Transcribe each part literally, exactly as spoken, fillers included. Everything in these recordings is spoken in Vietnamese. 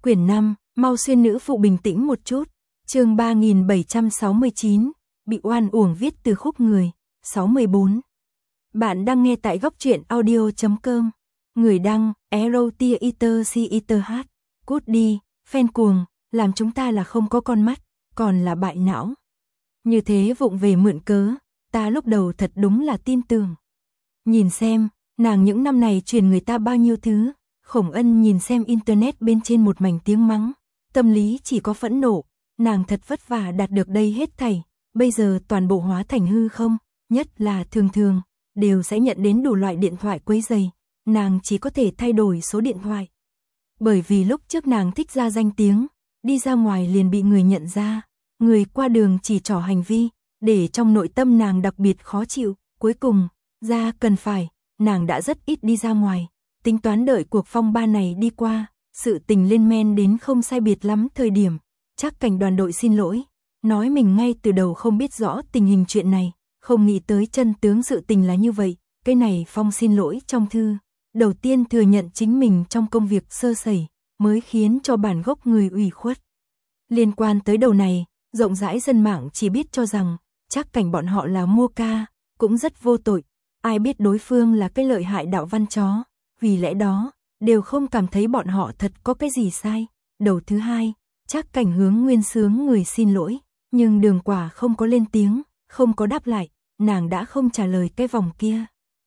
Quyển năm, mau xuyên nữ phụ bình tĩnh một chút. Chương ba nghìn bảy trăm sáu mươi chín, bị oan uổng viết từ khúc người, sáu mươi bốn. Bạn đang nghe tại góc truyện audio chấm com. Người đăng, Erotia Eater C Eater H. Cút đi, fan cuồng, làm chúng ta là không có con mắt, còn là bại não. Như thế vụng về mượn cớ, ta lúc đầu thật đúng là tin tưởng. Nhìn xem, nàng những năm này truyền người ta bao nhiêu thứ. Khổng Ân nhìn xem internet bên trên một mảnh tiếng mắng, tâm lý chỉ có phẫn nộ, nàng thật vất vả đạt được đây hết thảy, bây giờ toàn bộ hóa thành hư không, nhất là thường thường, đều sẽ nhận đến đủ loại điện thoại quấy rầy, nàng chỉ có thể thay đổi số điện thoại. Bởi vì lúc trước nàng thích ra danh tiếng, đi ra ngoài liền bị người nhận ra, người qua đường chỉ trỏ hành vi, để trong nội tâm nàng đặc biệt khó chịu, cuối cùng, ra cần phải, nàng đã rất ít đi ra ngoài. Tính toán đợi cuộc phong ba này đi qua, sự tình lên men đến không sai biệt lắm thời điểm, Trác Cảnh đoàn đội xin lỗi, nói mình ngay từ đầu không biết rõ tình hình chuyện này, không nghĩ tới chân tướng sự tình là như vậy, cái này Phong xin lỗi trong thư, đầu tiên thừa nhận chính mình trong công việc sơ sẩy, mới khiến cho bản gốc người ủy khuất. Liên quan tới đầu này, rộng rãi dân mạng chỉ biết cho rằng, Trác Cảnh bọn họ là mua ca, cũng rất vô tội, ai biết đối phương là cái lợi hại đạo văn chó. Vì lẽ đó, đều không cảm thấy bọn họ thật có cái gì sai. Đầu thứ hai, Trác Cảnh hướng Nguyên Sướng người xin lỗi, nhưng Đường Quả không có lên tiếng, không có đáp lại, nàng đã không trả lời cái vòng kia.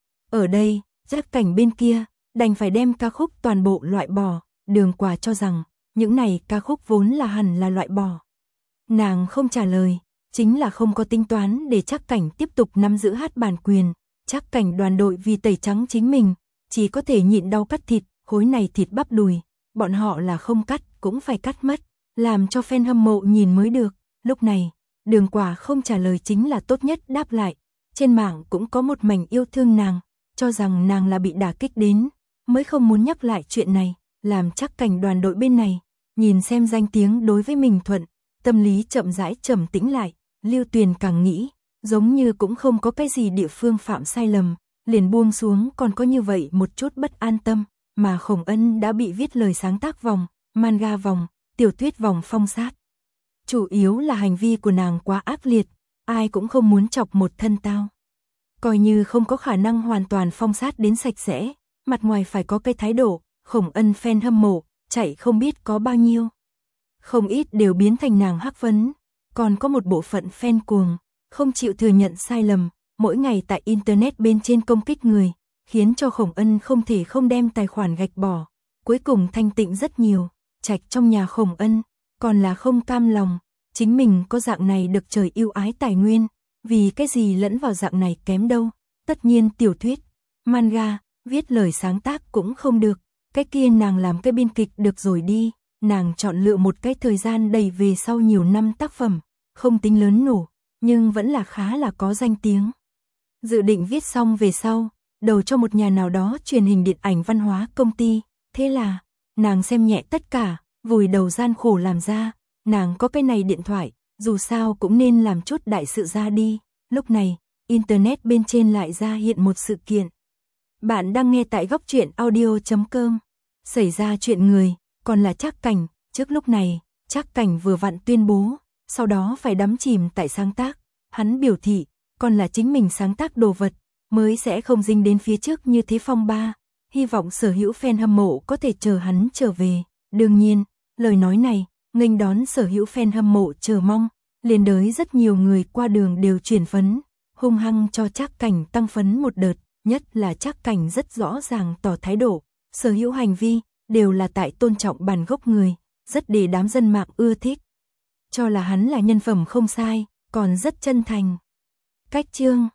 Ở đây, Trác Cảnh bên kia, đành phải đem ca khúc toàn bộ loại bỏ, Đường Quả cho rằng, những này ca khúc vốn là hẳn là loại bỏ. Nàng không trả lời, chính là không có tính toán để Trác Cảnh tiếp tục nắm giữ hát bản quyền. Trác Cảnh đoàn đội vì tẩy trắng chính mình, chỉ có thể nhịn đau cắt thịt, khối này thịt bắp đùi, bọn họ là không cắt, cũng phải cắt mất, làm cho fan hâm mộ nhìn mới được. Lúc này, Đường Quả không trả lời chính là tốt nhất đáp lại, trên mạng cũng có một mảnh yêu thương nàng, cho rằng nàng là bị đả kích đến, mới không muốn nhắc lại chuyện này, làm Trác Cảnh đoàn đội bên này, nhìn xem danh tiếng đối với mình thuận, tâm lý chậm rãi trầm tĩnh lại, Lưu Tuyền càng nghĩ, giống như cũng không có cái gì địa phương phạm sai lầm. Liền buông xuống còn có như vậy một chút bất an tâm, mà Khổng Ân đã bị viết lời sáng tác vòng, manga vòng, tiểu thuyết vòng phong sát. Chủ yếu là hành vi của nàng quá ác liệt, ai cũng không muốn chọc một thân tao. Coi như không có khả năng hoàn toàn phong sát đến sạch sẽ, mặt ngoài phải có cái thái độ, Khổng Ân fan hâm mộ, chạy không biết có bao nhiêu. Không ít đều biến thành nàng hắc vấn, còn có một bộ phận fan cuồng, không chịu thừa nhận sai lầm. Mỗi ngày tại internet bên trên công kích người, khiến cho Khổng Ân không thể không đem tài khoản gạch bỏ. Cuối cùng thanh tịnh rất nhiều, trạch trong nhà Khổng Ân, còn là không cam lòng, chính mình có dạng này được trời yêu ái tài nguyên, vì cái gì lẫn vào dạng này kém đâu. Tất nhiên tiểu thuyết, manga, viết lời sáng tác cũng không được, cái kia nàng làm cái biên kịch được rồi đi, nàng chọn lựa một cái thời gian đầy về sau nhiều năm tác phẩm, không tính lớn nổ, nhưng vẫn là khá là có danh tiếng. Dự định viết xong về sau, đầu cho một nhà nào đó truyền hình điện ảnh văn hóa công ty, thế là, nàng xem nhẹ tất cả, vùi đầu gian khổ làm ra, nàng có cái này điện thoại, dù sao cũng nên làm chút đại sự ra đi. Lúc này, internet bên trên lại ra hiện một sự kiện. Bạn đang nghe tại góc truyện audio chấm com. Xảy ra chuyện người, còn là Trác Cảnh, trước lúc này, Trác Cảnh vừa vặn tuyên bố, sau đó phải đắm chìm tại sáng tác, hắn biểu thị, còn là chính mình sáng tác đồ vật, mới sẽ không dính đến phía trước như thế phong ba, hy vọng sở hữu fan hâm mộ có thể chờ hắn trở về. Đương nhiên, lời nói này, nghênh đón sở hữu fan hâm mộ chờ mong, liền đới rất nhiều người qua đường đều chuyển phấn, hung hăng cho Trác Cảnh tăng phấn một đợt, nhất là Trác Cảnh rất rõ ràng tỏ thái độ, sở hữu hành vi, đều là tại tôn trọng bản gốc người, rất để đám dân mạng ưa thích. Cho là hắn là nhân phẩm không sai, còn rất chân thành. Cách chương